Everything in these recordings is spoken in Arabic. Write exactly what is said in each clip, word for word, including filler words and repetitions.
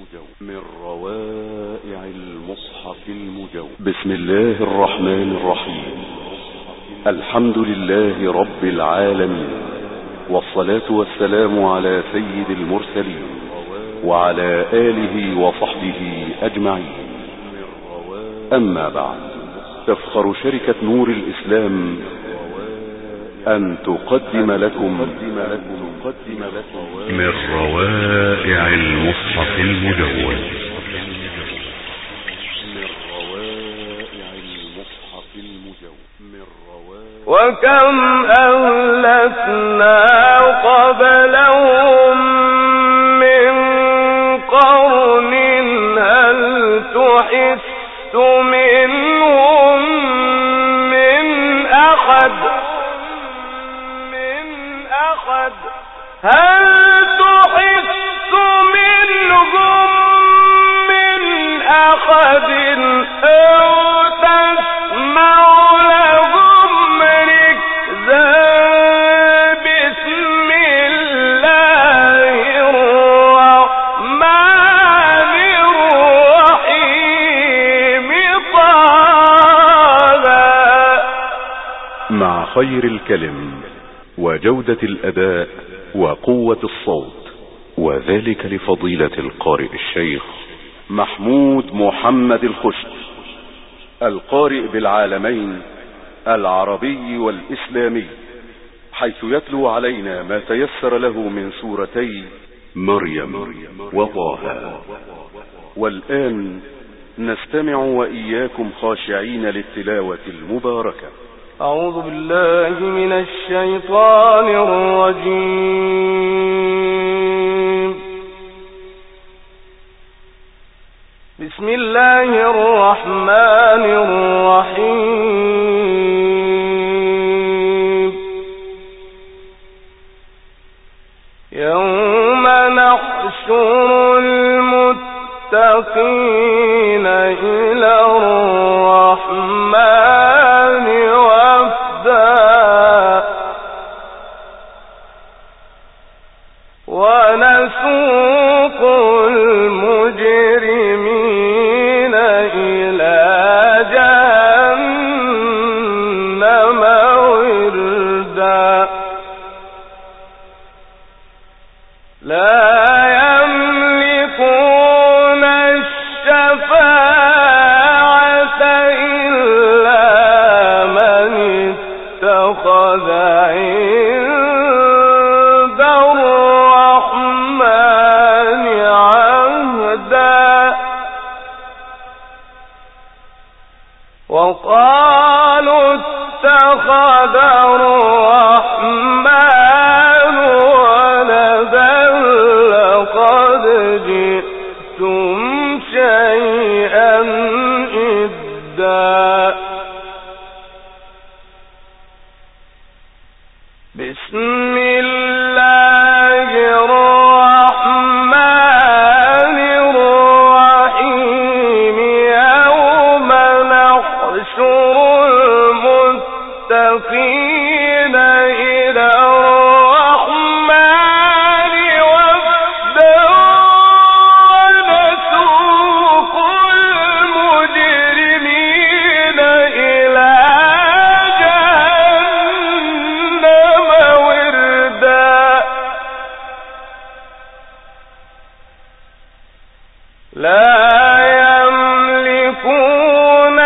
من روائع المصحف المجود. بسم الله الرحمن الرحيم. الحمد لله رب العالمين، والصلاة والسلام على سيد المرسلين وعلى آله وصحبه أجمعين. أما بعد، تفخر شركة نور الإسلام أن تقدم لكم من روائع المصحف المجود. وكم أهلكنا قبلهم من قرن هل تحس منهم من أحد هل تحس منهم من أحد أو تسمع لهم ركزا بسم الله الرحمن الرحيم طه. مع خير الكلم وجودة الأداء وقوة الصوت، وذلك لفضيلة القارئ الشيخ محمود محمد الخشت، القارئ بالعالمين العربي والإسلامي، حيث يتلو علينا ما تيسر له من سورتي مريم وطه. والآن نستمع وإياكم خاشعين للتلاوة المباركة. أعوذ بالله من الشيطان الرجيم. بسم الله الرحمن الرحيم. يوم نحشر المتقين إلى الرحمن ونسوق المجرمين إلى جهنم وردا. لا يملكون الشفاعة إلا من اتخذ عند الرحمن عهدا. وقالوا اتخذ الرحمن ولدا لقد جئتم شيئا إدا. بسم الله الرحمن الرحيم. يوم نحشر المتقين إلى الرحمن وفدا ونسوق المجرمين إلى جهنم وردا. لا يملكون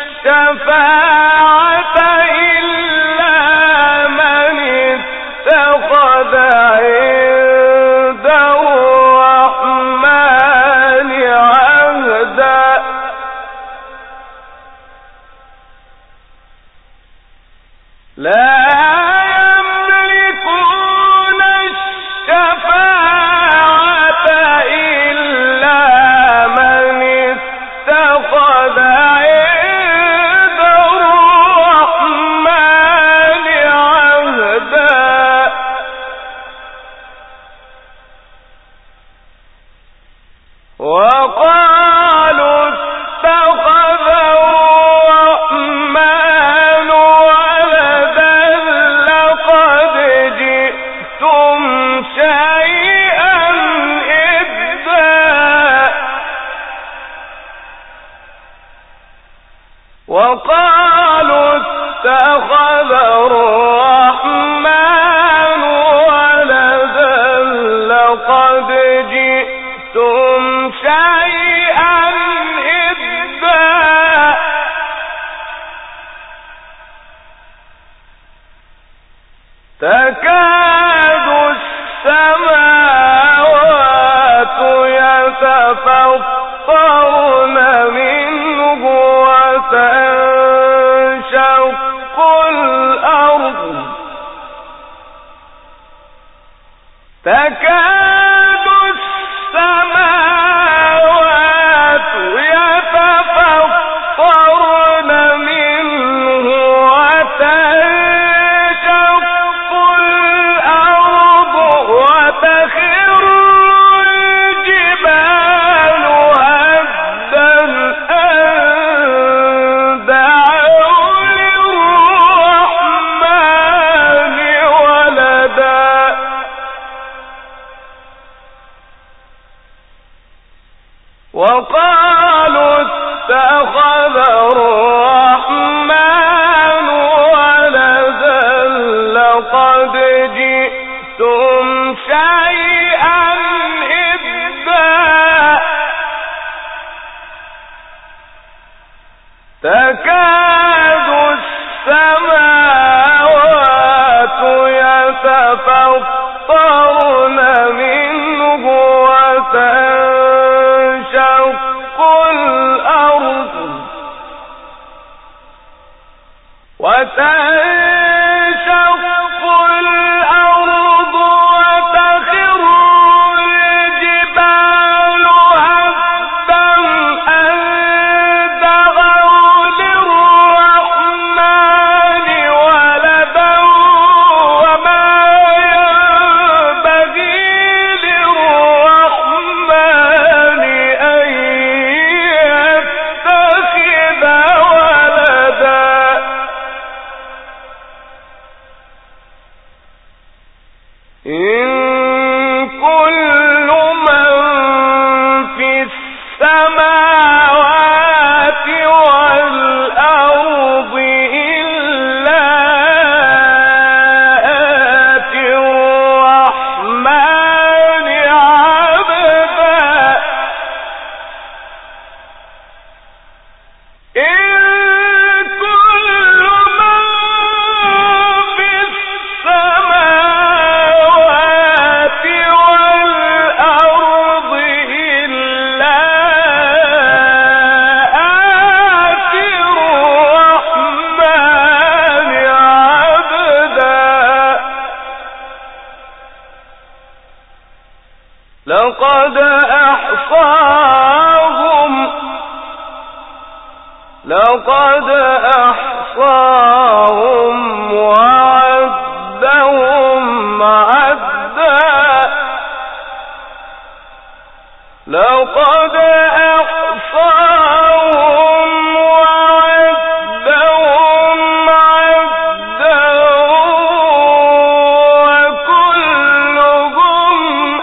الشفاعة إلا من اتخذ عند الرحمن عهدا. لا يملكون الشفاعة إلا من اتخذ عند الرحمن عهدا. وقالوا اتخذ الرحمن ولدا لقد جئتم شيئا إدا. اتخذ الرحمن ولدا لقد جئتم شيئا إدا تكاد السماوات يتفطرن منه وتنشق الأرض تكاد السماوات يتفطرن منه وتنشق الأرض وتخر الجبال هدا أن دعوا للرحمن ولدا وقالوا اتخذ الرحمن ولدا لقد جئتم شيئا إدا تكاد السماوات يتفطرن منه وتنشق الأرض وتنشق الأرض وتخر الجبال هدا أن دعوا للرحمن ولدا وما ينبغي للرحمن أن يتخذ ولدا إن كل من في السماوات والأرض إلا آتي الرحمن عبدا إن كل من في السماوات والأرض إلا آتي الرحمن عبدا لقد أحصاهم لقد أحصاهم وعدهم عدا لقد أحصاهم وعدهم عدا وكلهم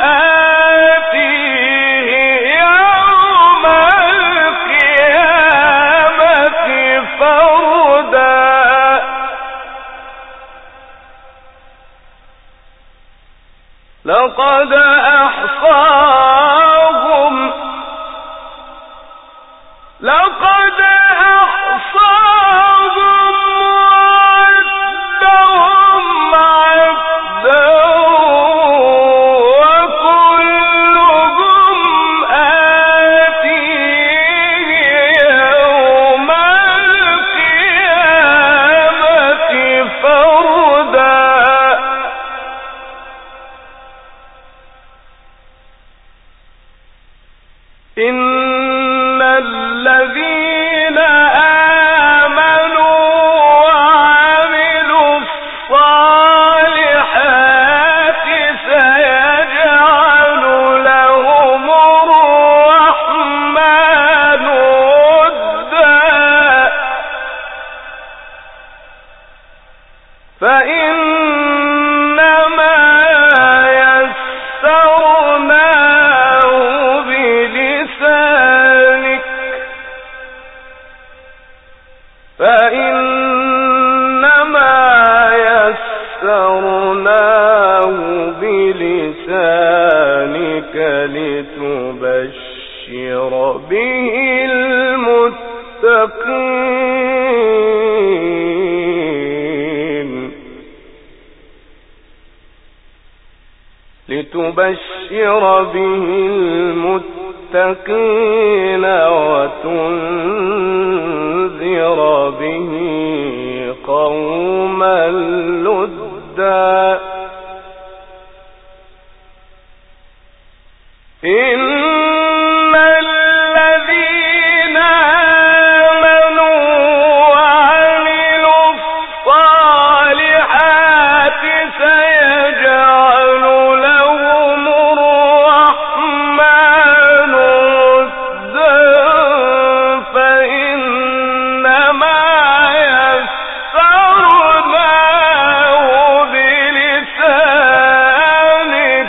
آتيه يوم القيامة فردا لقد أحصاهم لقد أحصاهم وعدهم عدا وكلهم آتيه يوم القيامة فردا إن الذين آمنوا وعملوا الصالحات سيجعل لهم الرحمن ودا فإنما يسرناه بلسانك لتبشر به المتقين وتنذر به قوما لدا إن الذين آمنوا وعملوا الصالحات سيجعل لهم الرحمن ودا فإنما يسرناه بلسانك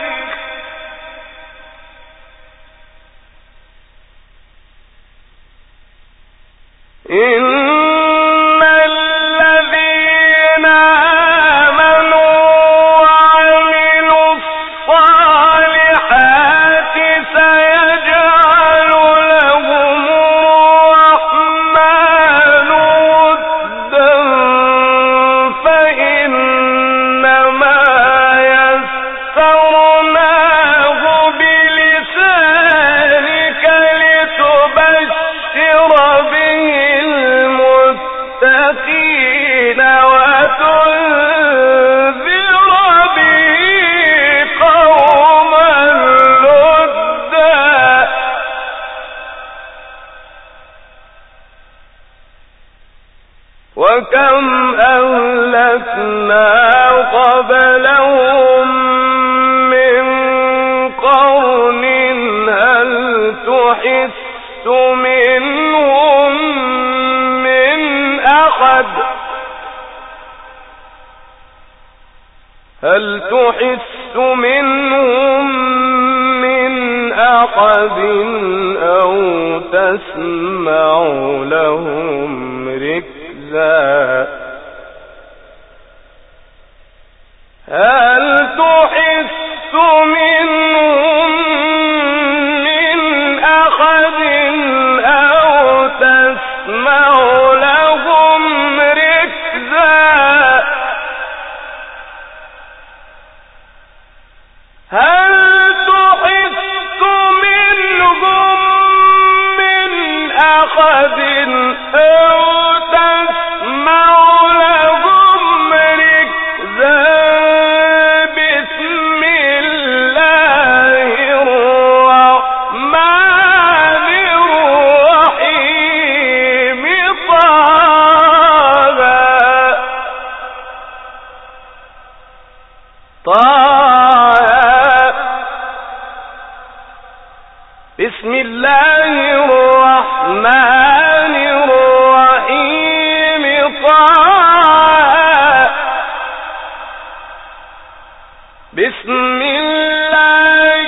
إن الذين آمنوا وعملوا الصالحات سيجعل لهم الرحمن ودا فإنما يسرناه بلسانك لتبشر به المتقين وتنذر به قوما لدا وكم أهلكنا قبلهم من قرن هل تحس منهم من أحد هل تحس منهم من أحد أو تسمع لهم ركزا هل تحس منهم من أحد أو تسمع لهم ركزا هل تحس منهم من أحد أو تسمع لهم ركزا بسم الله الرحمن الرحيم طه طه بسم الله الرحمن الرحيم طه بسم الله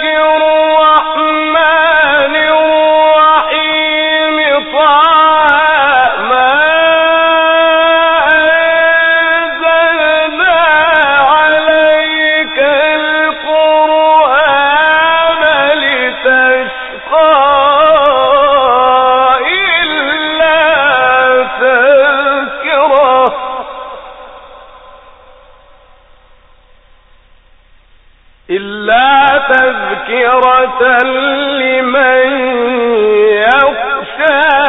الرحمن الرحيم طه ما أنزلنا عليك القرآن لتشقى إلا تذكرة إلا تذكرة لمن يخشى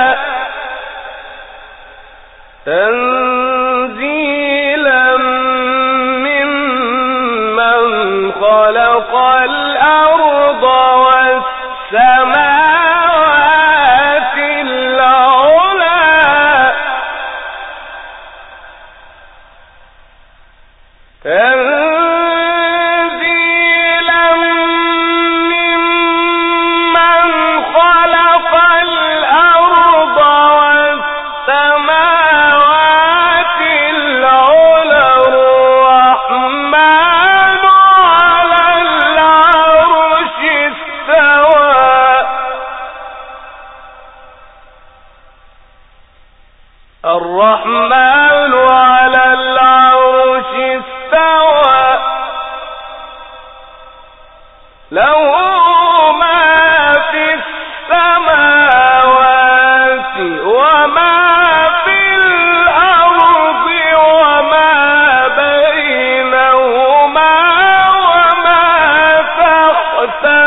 تنزيلا ممن خلق الأرض والسماوات العلى تنزيلا ممن خلق الأرض والسماوات العلى الرحمن على العرش استوى الرحمن على العرش استوى له ما في السماوات وما في الأرض وما بينهما وما تحت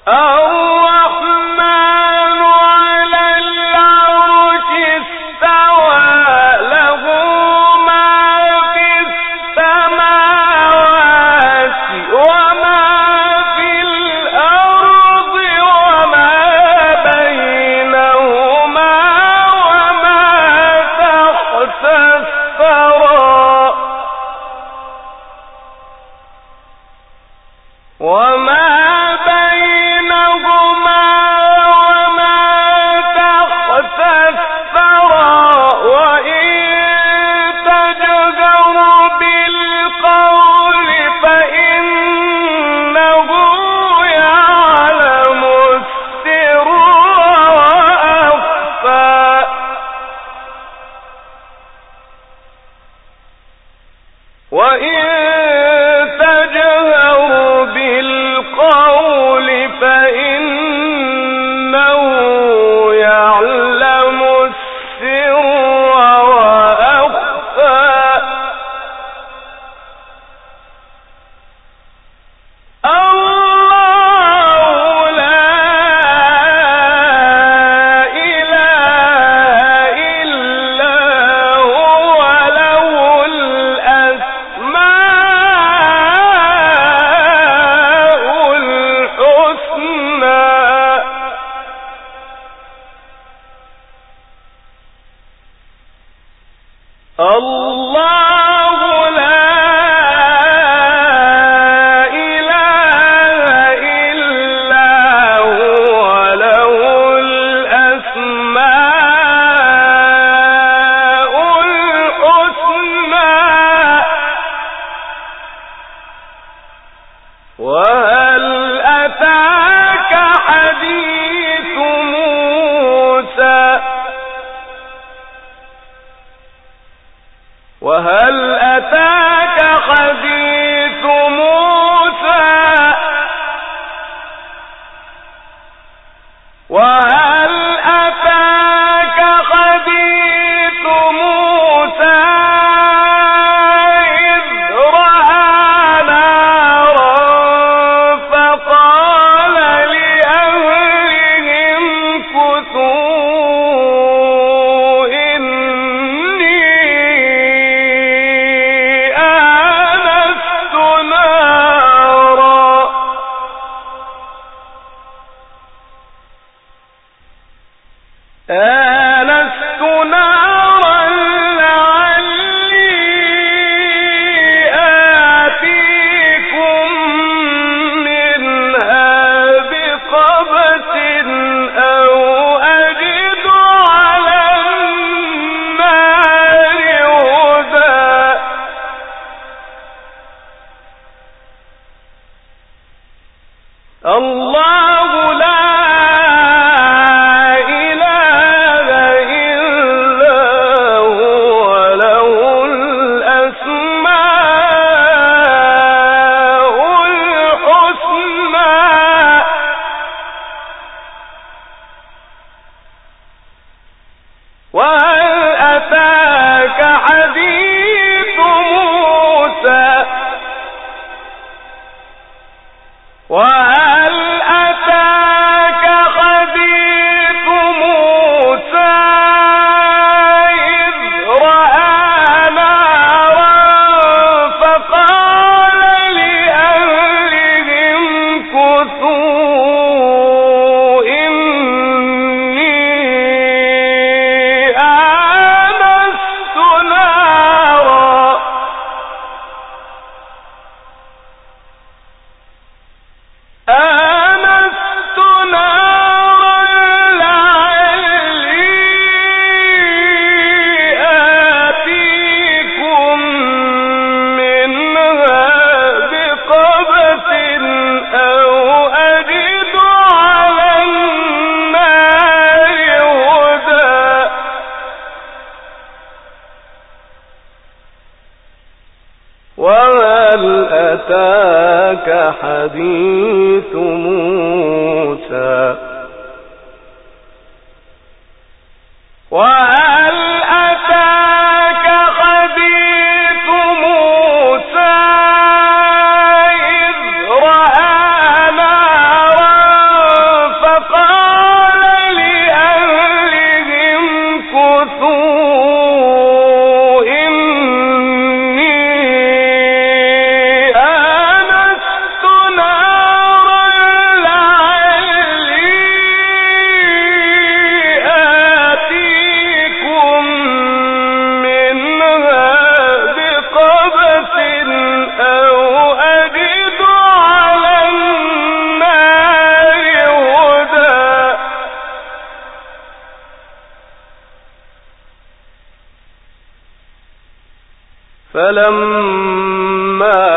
حديث موسى وهل أتاك حديث موسى إذ رأى نارا فلما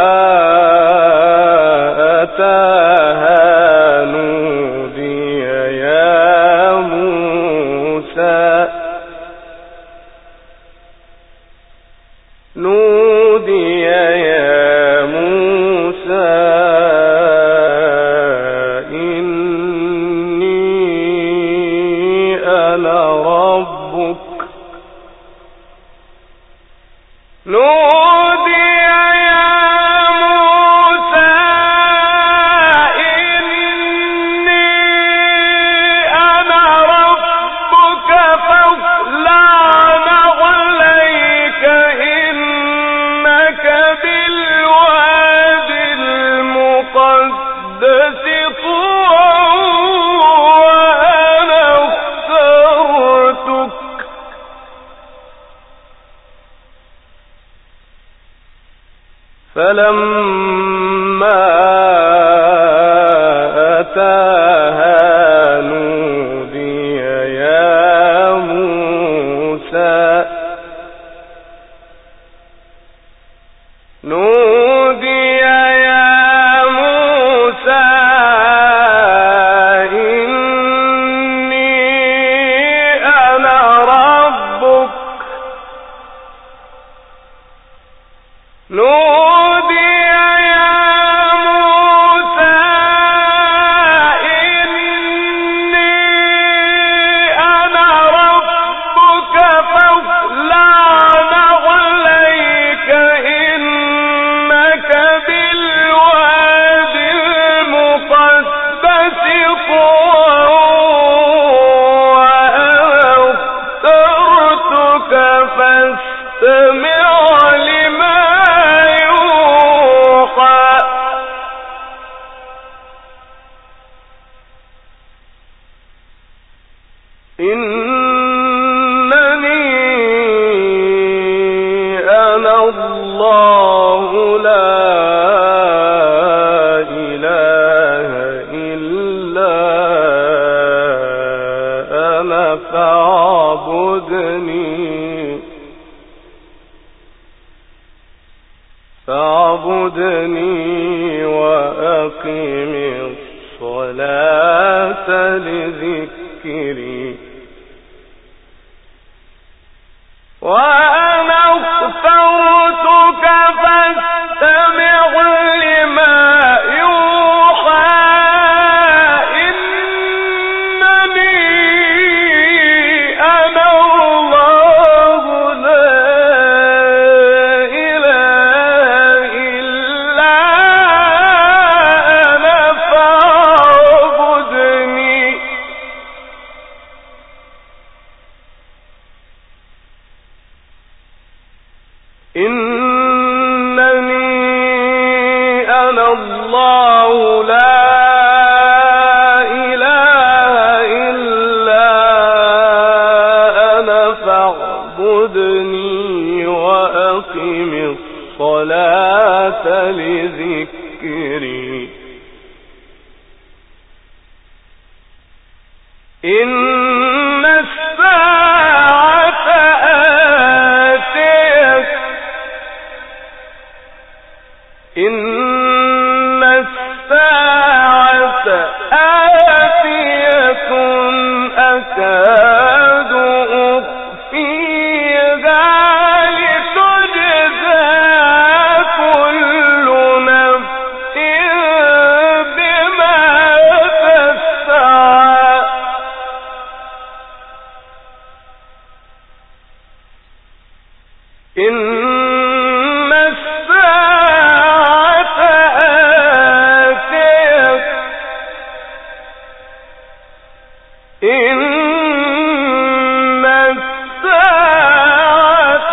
أتاها نودي يا موسى نودي يا موسى إني أنا ربك نودي يا موسى إني أنا ربك فاخلع نعليك إنك بالواد المقدس طوى وأنا اخترتك فلما أتاها نودي يا موسى نودي يا موسى إني أنا ربك نودي يا موسى إني أنا ربك فاخلع نعليك إنك بالواد المقدس طوى وأنا اخترتك فاستمع لما يوحى إنني أنا الله لا إله إلا أنا فاعبدني فاعبدني وأقم الصلاة لذكري وأنا اخترتك فاستمع لما يوحى إنني أنا الله لا إله إلا أنا فاعبدني إنني أنا الله لا إله إلا أنا فاعبدني وأقم الصلاة لذكري إن الساعة آتية إن الساعة آتية أكاد أخفيها لتجزى كل نفس بما تسعى إن الساعة آتية إن الساعة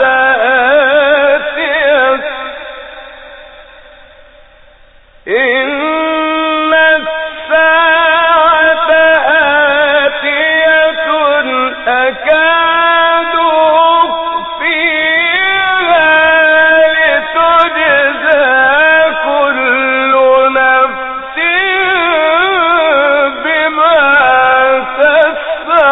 آتية إن الساعة آتية أكاد أخفيها لتجزى كل نفس بما تسعى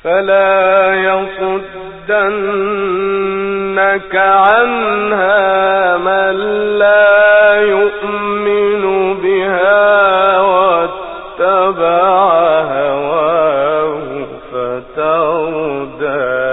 فلا يصدنك عنها من لا يؤمن بها واتبع هواه فتردى.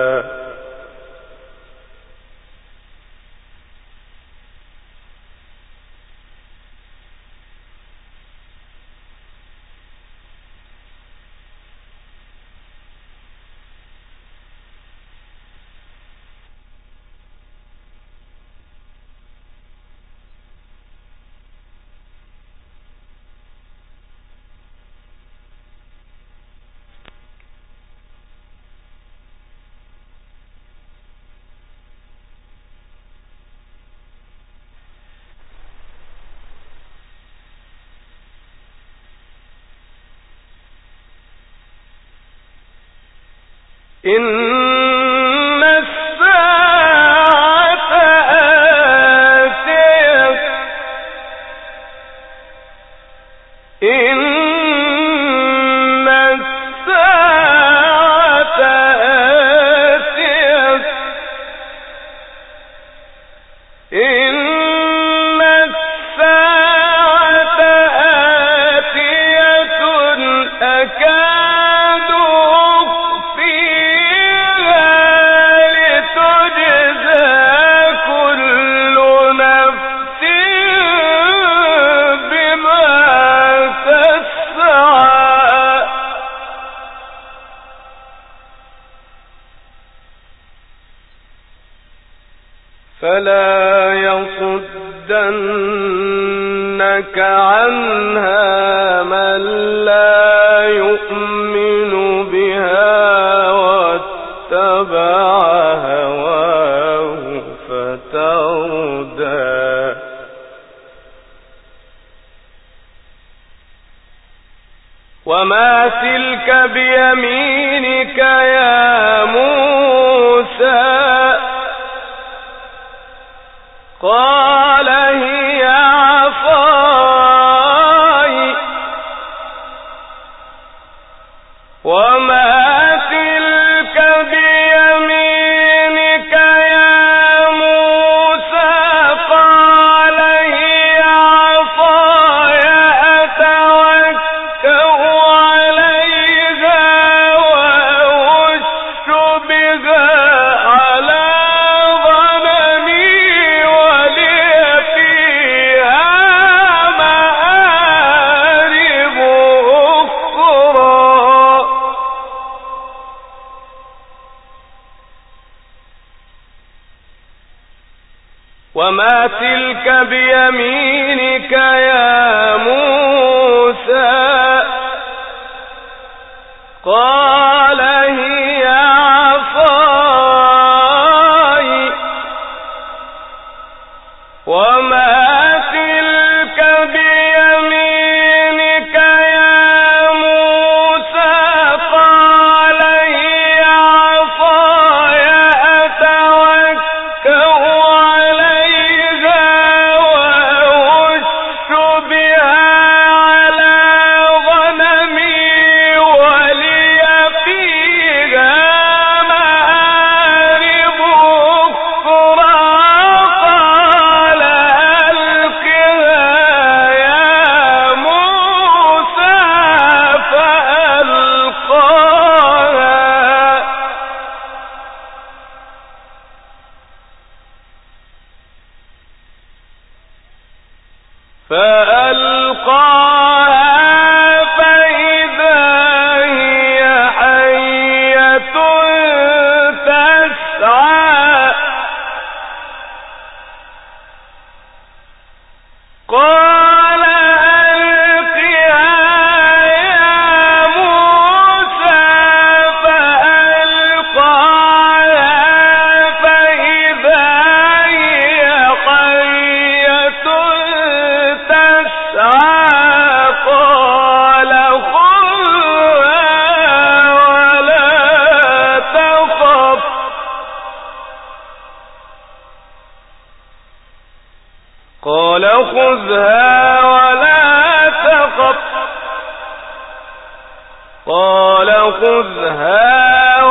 إن الساعة آتية إن الساعة آتية إن الساعة آتية أكاد فلا يصدنك عنها من لا يؤمن بها واتبع هواه فتردى. وما تلك بيمينك يا موسى؟ قال هي عصاي. وما تلك بيمينك يا موسى؟ قال هي عصاي أتوكأ عليها وأهش بها على وما تلك بيمينك يا موسى؟ قال هي عصاي. وما تلك بيمينك يا موسى؟ قال هي عصاي أتوكأ فألقاها فإذا هي حية تسعى. قال ألقها يا موسى فألقاها فإذا هي حية تسعى. قال خذها ولا تخف. قال خذها ولا تخف. قال خذها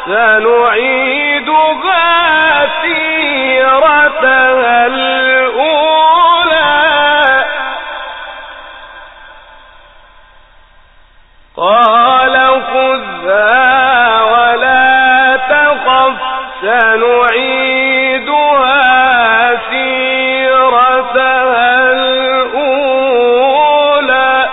سنعيدها سيرتها الأولى قال خذها ولا تخف سنعيدها سيرتها الأولى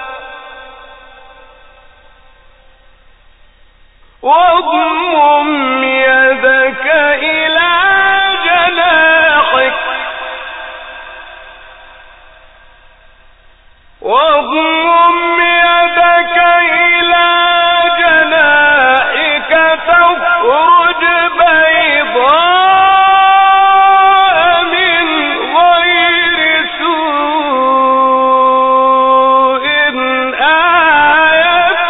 واضمم يدك إلى جناحك واضمم يدك إلى جناحك تخرج بيضاء من غير سوء آية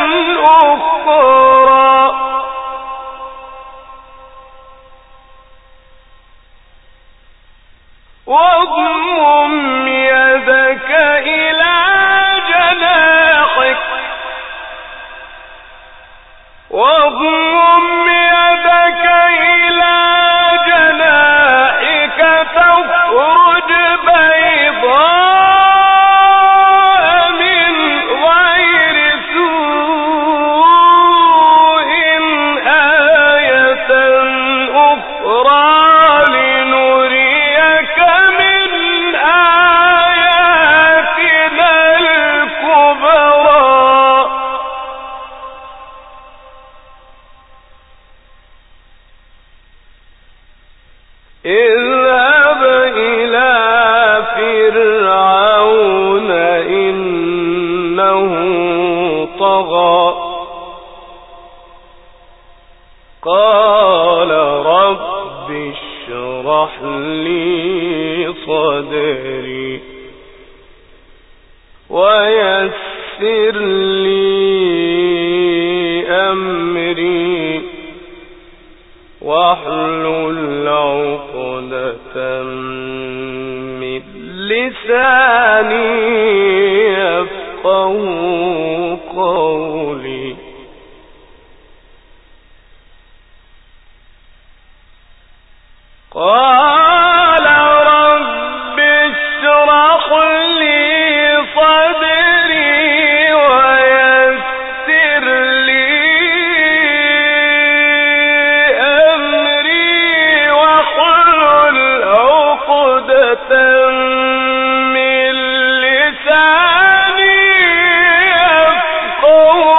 أخرى واضمم يدك إلى جناحك واضمم يدك إلى جناحك تخرج بيضاء من غير سوء آية أخرى لنريك من آياتنا الكبرى اذهب إلى فرعون إنه طغى قال رب اشرح لي صدري ويسر لي أمري واحلل عقدة من لساني يفقه قولي قال رب اشرح لي صدري ويسر لي أمري واحلل عقدة من لساني يفقه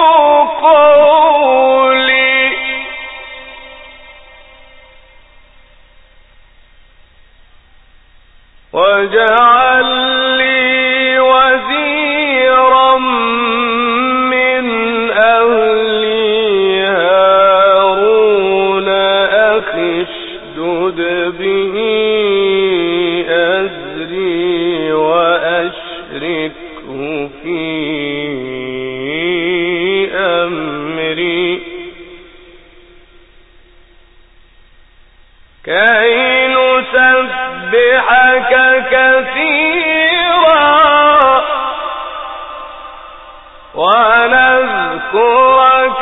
قولي واجعل لي وزيرا من أهلي هارون أخي اشدد به أزري وأشركه في أمري كي نسبحك كثيرا ونذكرك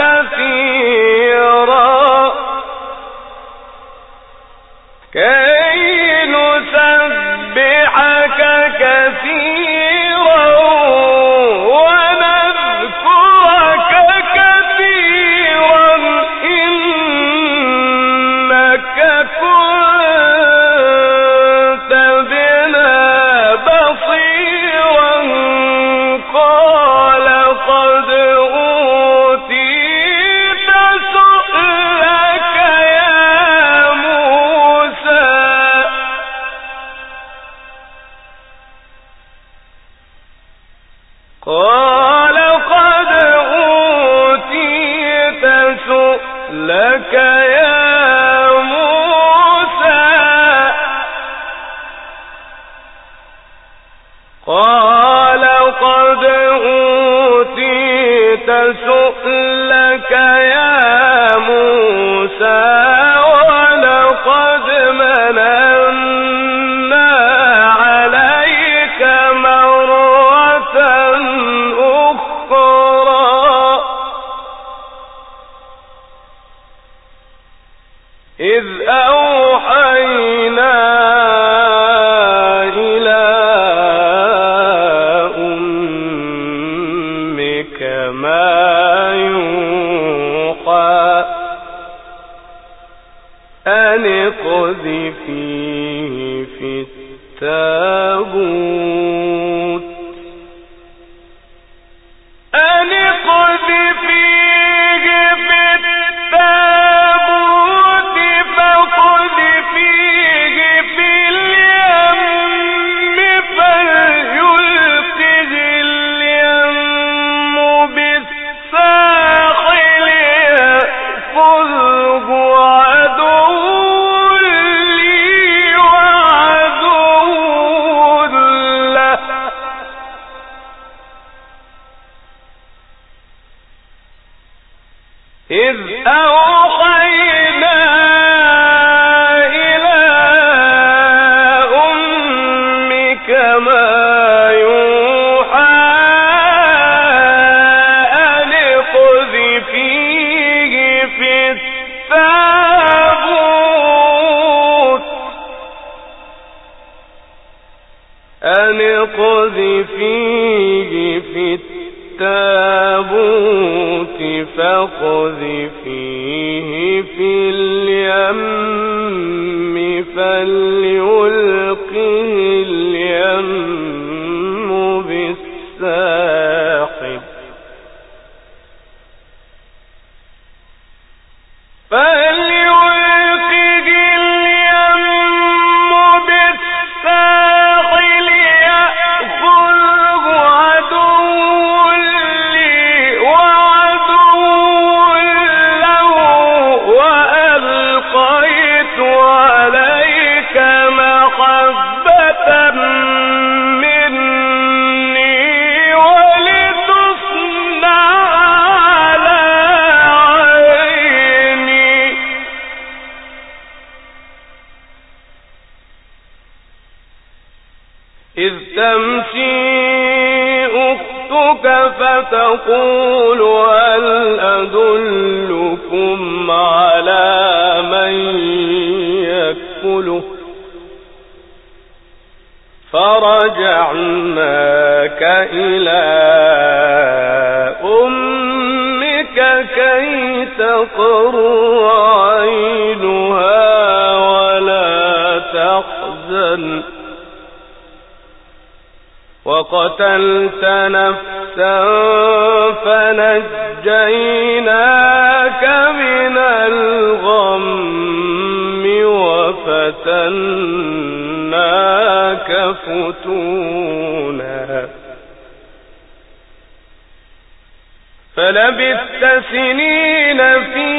كثيرا كي نسبحك كثيرا ونذكرك كثيرا إنك كنت بنا بصيرا قال قد أوتيت سؤلك يا موسى قال قد أوتيت سؤلك يا موسى قال قد أوتيت سؤلك يا موسى ولقد مننا عليك مرة أخرى إذ أوحينا إلى أمك ما يوحى أن اقذفيه في التابوت أن اقذفيه في التابوت فاقذفيه في اليم فليلقه اليم بالساحل يأخذه عدو لي وعدو له إذ أوحينا إلى أمك ما يوحى أن اقذفيه في التابوت أن اقذفيه في التابوت فاقذفيه في اليم فليلقه اليم بالساحل فليلقه اليم بالساحل يأخذه عدو لي وعدو له وألقيت عليك محبة مني ولتصنع على عيني إذ تمشي أختك فتقول هل أدلكم على من يكفله فرجعناك إلى أمك كي تقر عينها ولا تحزن وقتلت نفسا فنجيناك من الغم وفتناك فتونا فلبثت سنين في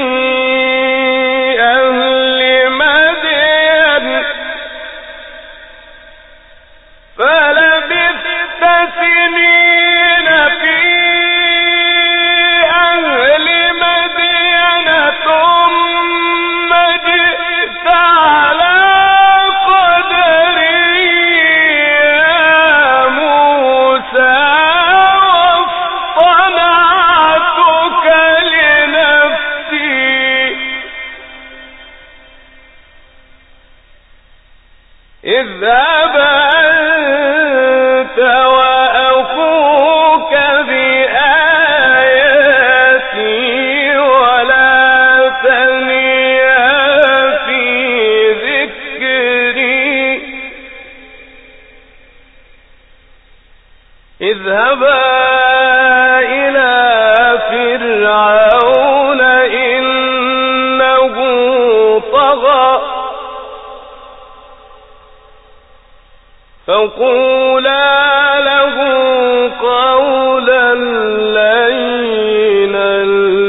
أهل مدين فلبثت سنين في أهل مدين ثم جئت على قدري يا موسى واصطنعتك لنفسي اذهب وأخوك بآياتي ولا تنيا في ذكري اذهبا إلى فرعون إنه طغى فقولا له قولا لينا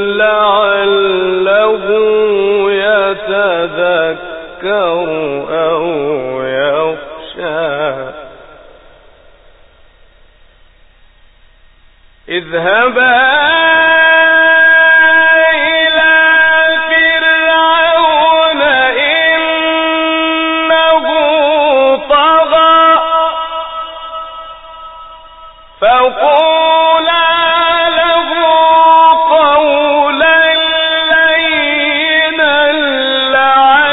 لعله يتذكر أو يخشى اذهبا فقولا له قولا لينا لعله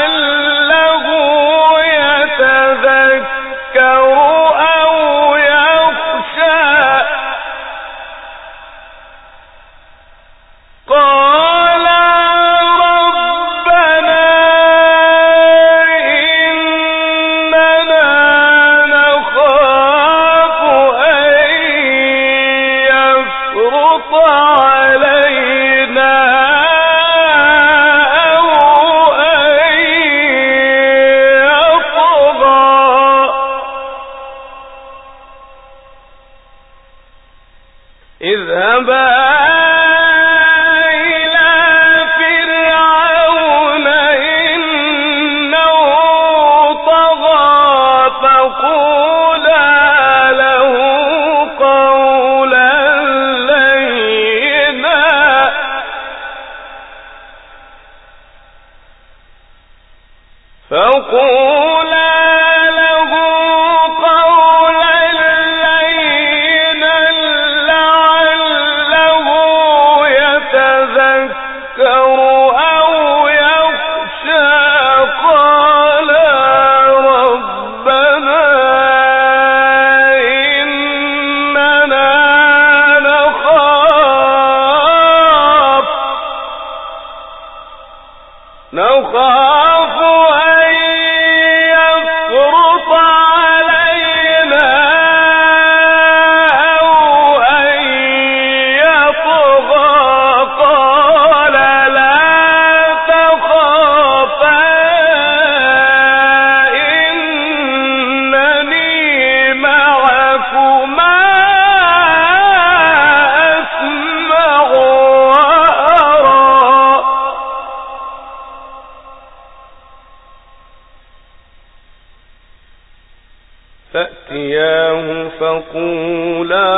فأتياه فقولا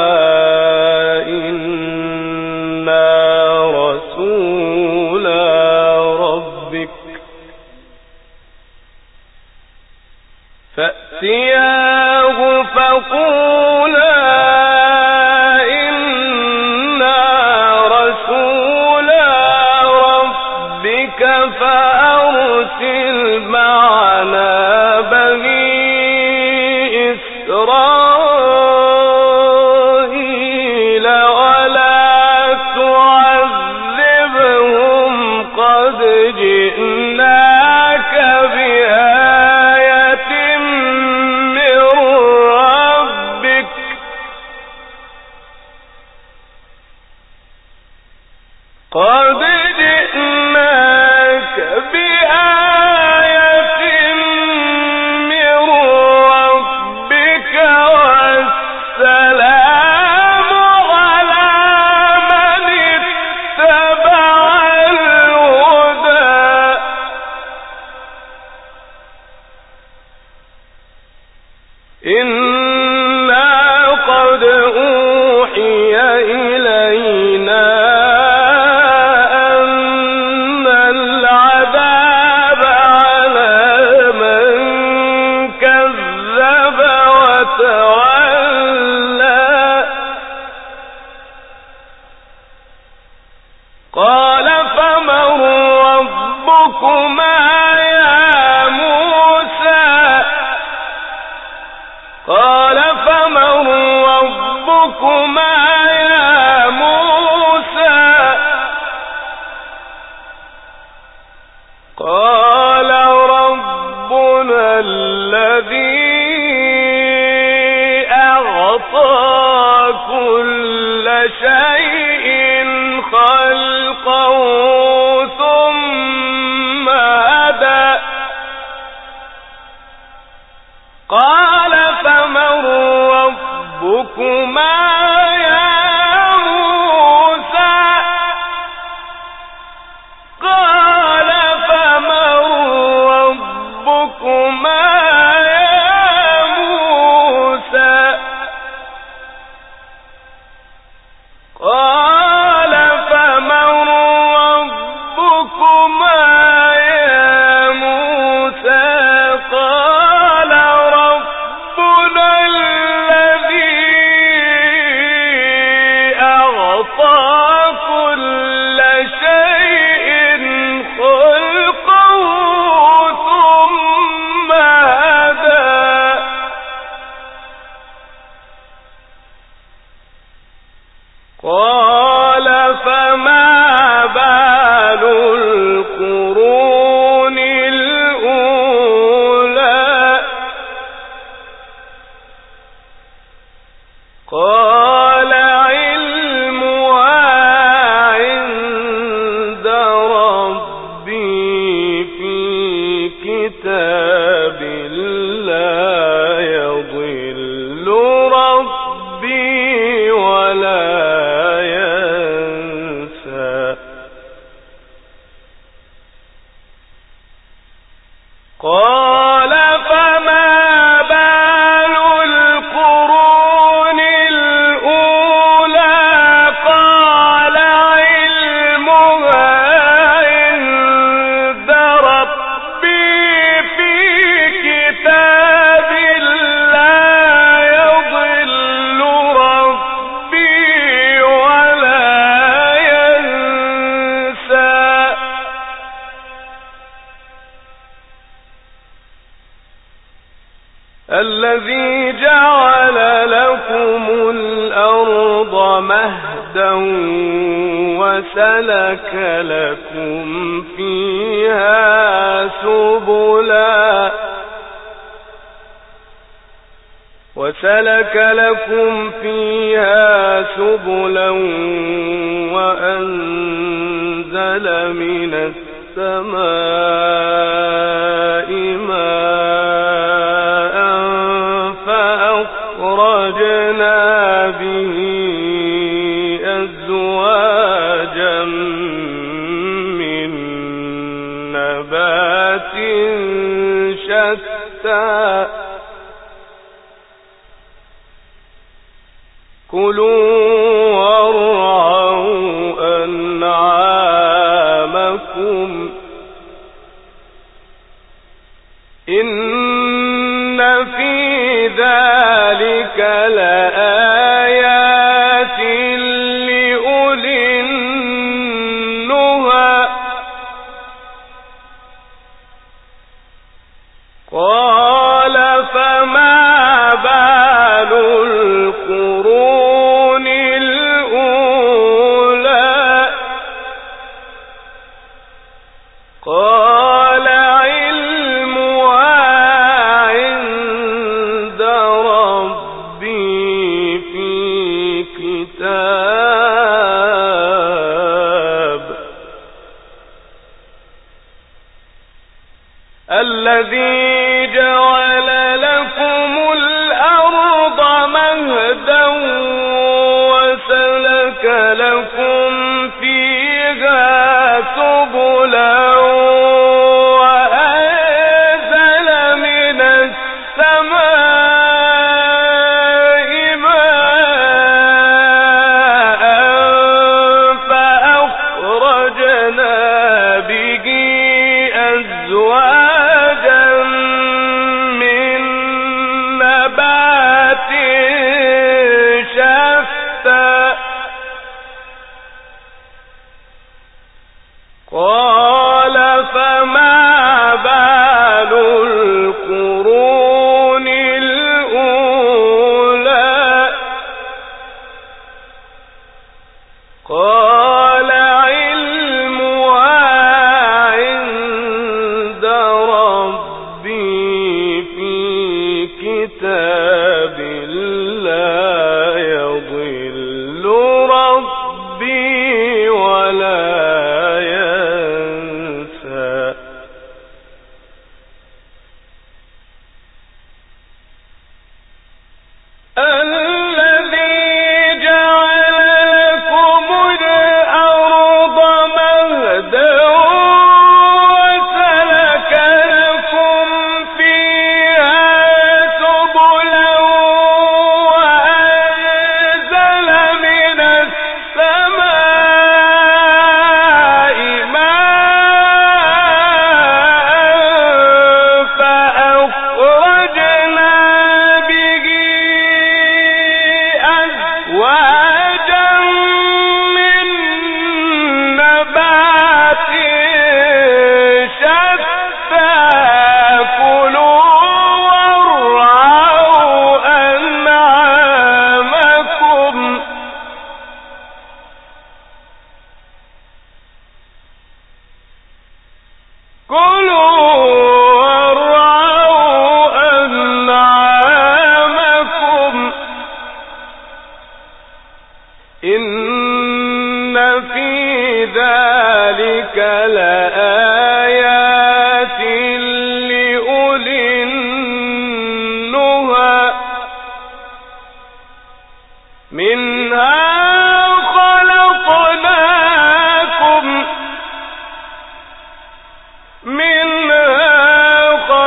إنا رسولا ربك فأتياه فقولا إنا رسولا ربك فأرسل معنا بني إسرائيل ولا تعذبهم قد جئناك بآية من ربك قد جئناك بآية من ربك والسلام على من اتبع الهدى إنا قد أوحي إلينا أن العذاب على من كذب وتولى قال فمن ربكما يا موسى قال فمن ربكما يا موسى قال ربنا الذي أعطى كل شيء خلقه ثم هدى قال فمن ربكما يا موسى قال فمن ربكما يا موسى قال فمن ربكما قال فما بال القرون الأولى قال علمها عند ربي في كتاب لا يضل ربي ولا ينسى الذي جعل لكم الأرض مهدا وسلك لكم فيها سبلا وسلك لكم فيها سبلا وأنزل من السماء ماء فأخرجنا به أزواجا من نبات شتى كلوا وارعوا أنعامكم إن في ذلك لآيات لأولي النهى قال فما بال القرون الأولى قال علمها عند ربي في كتاب الذي جعل لكم الأرض مهدا وسلك لكم فيها سبلا وأنزل من السماء ماء فأخرجنا به أزواجا من نبات شتى قال فما بال القرون الأولى قال علمها عند ربي في كتاب لا يضل ربي ولا ينسى الذي جعل لكم الأرض مهدا وسلك لكم فيها سبلا وأنزل من السماء ماء فأخرجنا به أزواجا من نبات شتى كلوا وارعوا أنعامكم كلوا وارعوا أنعامكم إن في ذلك لآيات لأولي النهى منها خلقناكم منها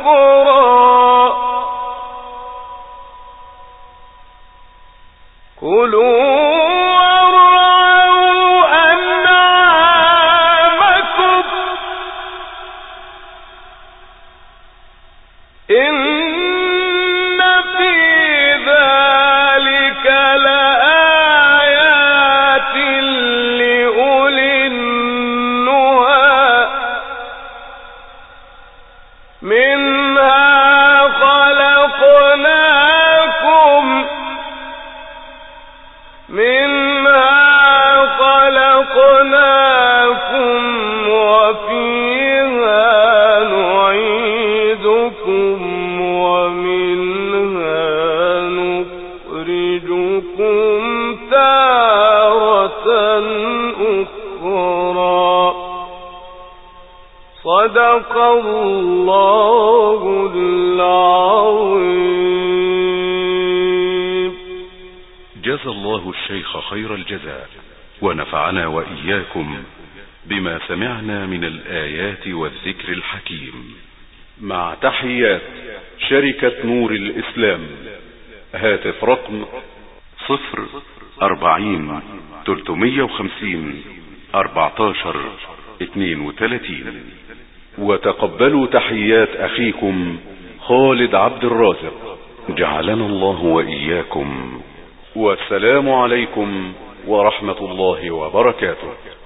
أخرى كلوا صدق الله العظيم. جزى الله الشيخ خير الجزاء، ونفعنا وإياكم بما سمعنا من الآيات والذكر الحكيم. مع تحيات شركة نور الإسلام، هاتف رقم صفر أربعين تلتمية وخمسين أربعتاشر اتنين وتلاتين. وتقبلوا تحيات أخيكم خالد عبد الرازق، جعلنا الله وإياكم، والسلام عليكم ورحمة الله وبركاته.